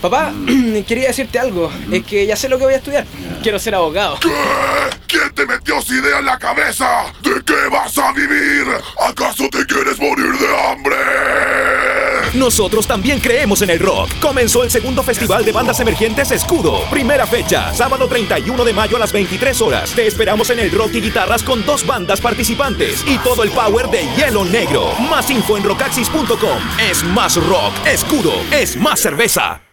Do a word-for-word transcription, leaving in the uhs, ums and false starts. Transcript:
Papá, quería decirte algo. Es que ya sé lo que voy a estudiar. Quiero ser abogado. ¿Qué? ¿Quién te metió esa idea en la cabeza? ¿De qué vas a vivir? ¿Acaso te quieres morir de hambre? Nosotros también creemos en el rock. Comenzó el segundo festival de bandas emergentes Escudo. Primera fecha, sábado treinta y uno de mayo a las veintitrés horas. Te esperamos en el rock y guitarras con dos bandas participantes y todo el power de Hielo Negro. Más info en rockaxis punto com. Es más rock. Escudo es más cerveza.